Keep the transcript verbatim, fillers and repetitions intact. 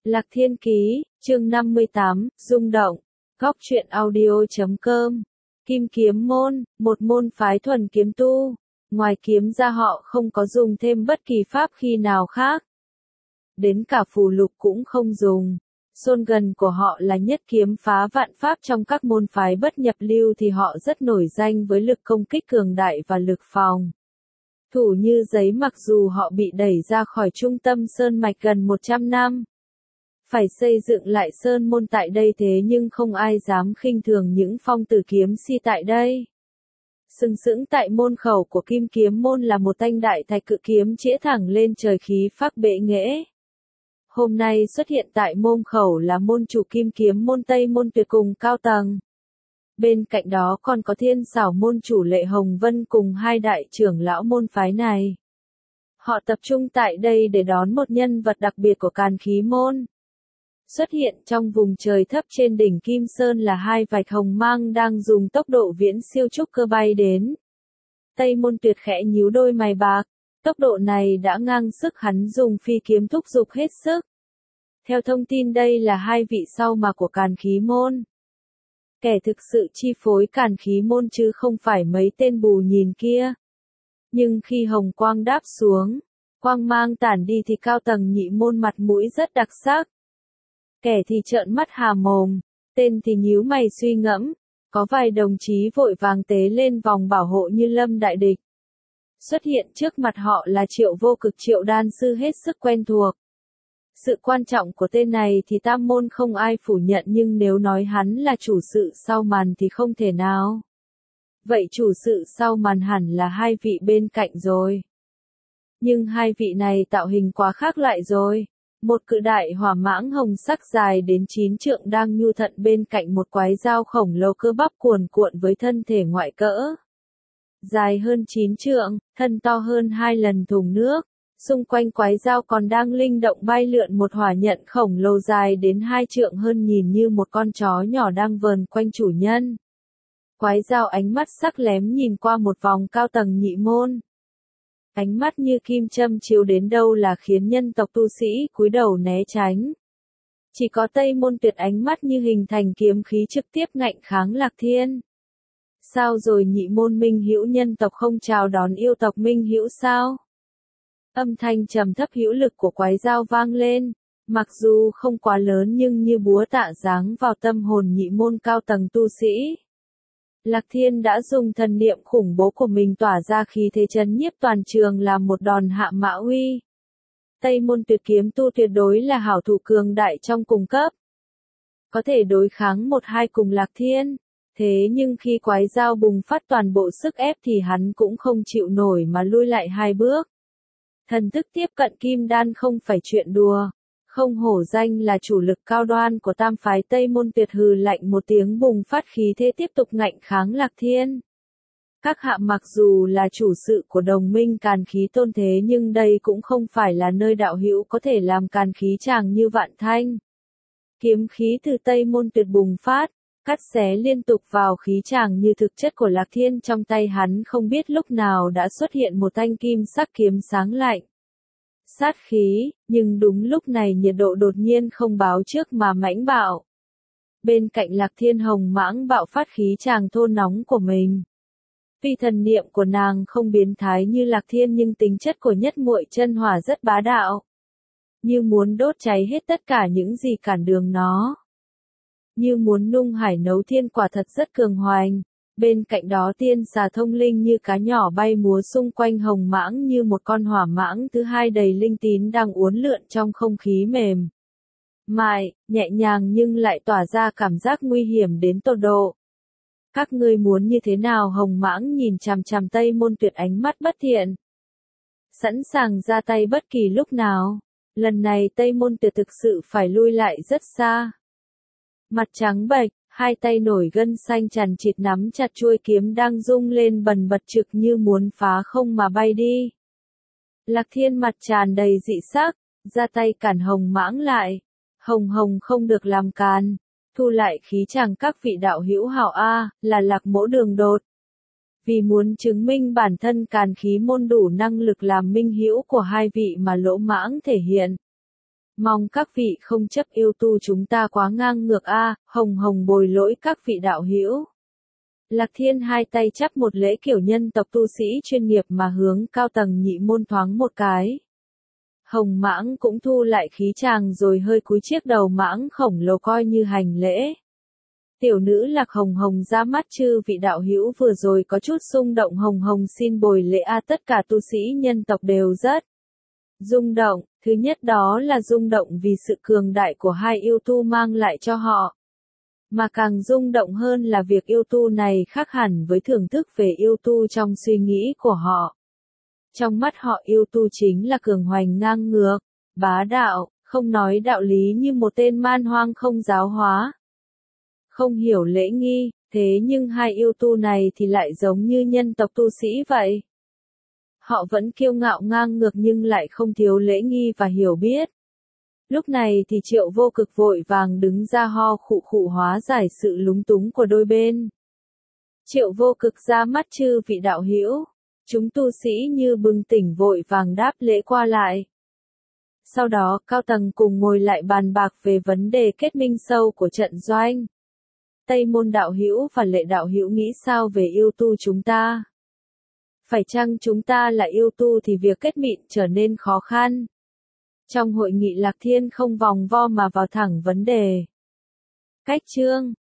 Lạc Thiên Ký, chương năm mươi tám, rung động. Góc truyện audio.com. Kim kiếm môn, một môn phái thuần kiếm tu. Ngoài kiếm ra họ không có dùng thêm bất kỳ pháp khí nào khác. Đến cả phù lục cũng không dùng. Slogan của họ là nhất kiếm phá vạn pháp. Trong các môn phái bất nhập lưu thì họ rất nổi danh với lực công kích cường đại và lực phòng thủ như giấy, mặc dù họ bị đẩy ra khỏi trung tâm sơn mạch gần một trăm năm. Phải xây dựng lại sơn môn tại đây, thế nhưng không ai dám khinh thường những phong tử kiếm si tại đây. Sừng sững tại môn khẩu của kim kiếm môn là một thanh đại thạch cự kiếm chĩa thẳng lên trời, khí phác bệ nghệ. Hôm nay xuất hiện tại môn khẩu là môn chủ kim kiếm môn Tây Môn Tuyệt cùng cao tầng. Bên cạnh đó còn có Thiên Xảo môn chủ Lệ Hồng Vân cùng hai đại trưởng lão môn phái này. Họ tập trung tại đây để đón một nhân vật đặc biệt của Càn Khí môn. Xuất hiện trong vùng trời thấp trên đỉnh Kim Sơn là hai vạch hồng mang đang dùng tốc độ viễn siêu trúc cơ bay đến. Tây Môn Tuyệt khẽ nhíu đôi mày bạc, tốc độ này đã ngang sức hắn dùng phi kiếm thúc giục hết sức. Theo thông tin đây là hai vị sau mà của Càn Khí môn. Kẻ thực sự chi phối Càn Khí môn chứ không phải mấy tên bù nhìn kia. Nhưng khi hồng quang đáp xuống, quang mang tản đi thì cao tầng nhị môn mặt mũi rất đặc sắc. Kẻ thì trợn mắt hà mồm, tên thì nhíu mày suy ngẫm, có vài đồng chí vội vàng tế lên vòng bảo hộ như lâm đại địch. Xuất hiện trước mặt họ là Triệu Vô Cực, Triệu đan sư hết sức quen thuộc. Sự quan trọng của tên này thì tam môn không ai phủ nhận, nhưng nếu nói hắn là chủ sự sau màn thì không thể nào. Vậy chủ sự sau màn hẳn là hai vị bên cạnh rồi. Nhưng hai vị này tạo hình quá khác lại rồi. Một cự đại hỏa mãng hồng sắc dài đến chín trượng đang nhu thận bên cạnh một quái dao khổng lồ cơ bắp cuồn cuộn với thân thể ngoại cỡ. Dài hơn chín trượng, thân to hơn hai lần thùng nước. Xung quanh quái dao còn đang linh động bay lượn một hỏa nhận khổng lồ dài đến hai trượng hơn, nhìn như một con chó nhỏ đang vờn quanh chủ nhân. Quái dao ánh mắt sắc lém nhìn qua một vòng cao tầng nhị môn. Ánh mắt như kim châm chiếu đến đâu là khiến nhân tộc tu sĩ cúi đầu né tránh. Chỉ có Tây Môn Tuyệt ánh mắt như hình thành kiếm khí trực tiếp ngạnh kháng Lạc Thiên. Sao rồi nhị môn Minh Hữu nhân tộc không chào đón yêu tộc Minh Hữu sao? Âm thanh trầm thấp hữu lực của quái dao vang lên, mặc dù không quá lớn nhưng như búa tạ giáng vào tâm hồn nhị môn cao tầng tu sĩ. Lạc Thiên đã dùng thần niệm khủng bố của mình tỏa ra khí thế chấn nhiếp toàn trường, làm một đòn hạ mã uy. Tây Môn Tuyệt kiếm tu tuyệt đối là hảo thủ cường đại trong cùng cấp. Có thể đối kháng một hai cùng Lạc Thiên. Thế nhưng khi quái dao bùng phát toàn bộ sức ép thì hắn cũng không chịu nổi mà lui lại hai bước. Thần thức tiếp cận kim đan không phải chuyện đùa. Không hổ danh là chủ lực cao đoan của tam phái Tây Môn Tuyệt hừ lạnh một tiếng bùng phát khí thế tiếp tục ngạnh kháng Lạc Thiên. Các hạ mặc dù là chủ sự của đồng minh Càn Khí tôn thế nhưng đây cũng không phải là nơi đạo hữu có thể làm Càn Khí tràng như vạn thanh. Kiếm khí từ Tây Môn Tuyệt bùng phát, cắt xé liên tục vào khí tràng như thực chất của Lạc Thiên. Trong tay hắn không biết lúc nào đã xuất hiện một thanh kim sắc kiếm sáng lạnh. Sát khí, nhưng đúng lúc này nhiệt độ đột nhiên không báo trước mà mãnh bạo. Bên cạnh Lạc Thiên hồng mãng bạo phát khí tràng thôn nóng của mình. Vì thần niệm của nàng không biến thái như Lạc Thiên nhưng tính chất của nhất muội chân hỏa rất bá đạo. Như muốn đốt cháy hết tất cả những gì cản đường nó. Như muốn nung hải nấu thiên, quả thật rất cường hoành. Bên cạnh đó tiên xà thông linh như cá nhỏ bay múa xung quanh hồng mãng như một con hỏa mãng thứ hai đầy linh tín đang uốn lượn trong không khí mềm mại, nhẹ nhàng nhưng lại tỏa ra cảm giác nguy hiểm đến tột độ. Các ngươi muốn như thế nào? Hồng mãng nhìn chằm chằm Tây Môn Tuyệt ánh mắt bất thiện. Sẵn sàng ra tay bất kỳ lúc nào. Lần này Tây Môn Tuyệt thực sự phải lui lại rất xa. Mặt trắng bệch, hai tay nổi gân xanh chằn chịt nắm chặt chuôi kiếm đang rung lên bần bật trực như muốn phá không mà bay đi. Lạc Thiên mặt tràn đầy dị sắc, ra tay cản hồng mãng lại. Hồng hồng không được làm càn. Thu lại khí chàng các vị đạo hữu hảo A, là Lạc mỗ đường đột. Vì muốn chứng minh bản thân Càn Khí môn đủ năng lực làm minh hữu của hai vị mà lỗ mãng thể hiện. Mong các vị không chấp yêu tu chúng ta quá ngang ngược a, hồng hồng bồi lỗi các vị đạo hữu. Lạc Thiên hai tay chắp một lễ kiểu nhân tộc tu sĩ chuyên nghiệp mà hướng cao tầng nhị môn thoáng một cái. Hồng Mãng cũng thu lại khí chàng rồi hơi cúi chiếc đầu mãng khổng lồ coi như hành lễ. Tiểu nữ Lạc Hồng Hồng ra mắt chư vị đạo hữu vừa rồi có chút xung động, Hồng Hồng xin bồi lễ a, tất cả tu sĩ nhân tộc đều rất rung động, thứ nhất đó là rung động vì sự cường đại của hai yêu tu mang lại cho họ. Mà càng rung động hơn là việc yêu tu này khác hẳn với thưởng thức về yêu tu trong suy nghĩ của họ. Trong mắt họ yêu tu chính là cường hoành ngang ngược, bá đạo, không nói đạo lý như một tên man hoang không giáo hóa. Không hiểu lễ nghi, thế nhưng hai yêu tu này thì lại giống như nhân tộc tu sĩ vậy. Họ vẫn kiêu ngạo ngang ngược nhưng lại không thiếu lễ nghi và hiểu biết. Lúc này thì Triệu Vô Cực vội vàng đứng ra ho khụ khụ hóa giải sự lúng túng của đôi bên. Triệu Vô Cực ra mắt chư vị đạo hữu, chúng tu sĩ như bừng tỉnh vội vàng đáp lễ qua lại. Sau đó cao tầng cùng ngồi lại bàn bạc về vấn đề kết minh sâu của trận doanh. Tây Môn đạo hữu và Lệ đạo hữu nghĩ sao về yêu tu chúng ta? Phải chăng chúng ta là yêu tu thì việc kết mịn trở nên khó khăn? Trong hội nghị Lạc Thiên không vòng vo mà vào thẳng vấn đề. Cách chương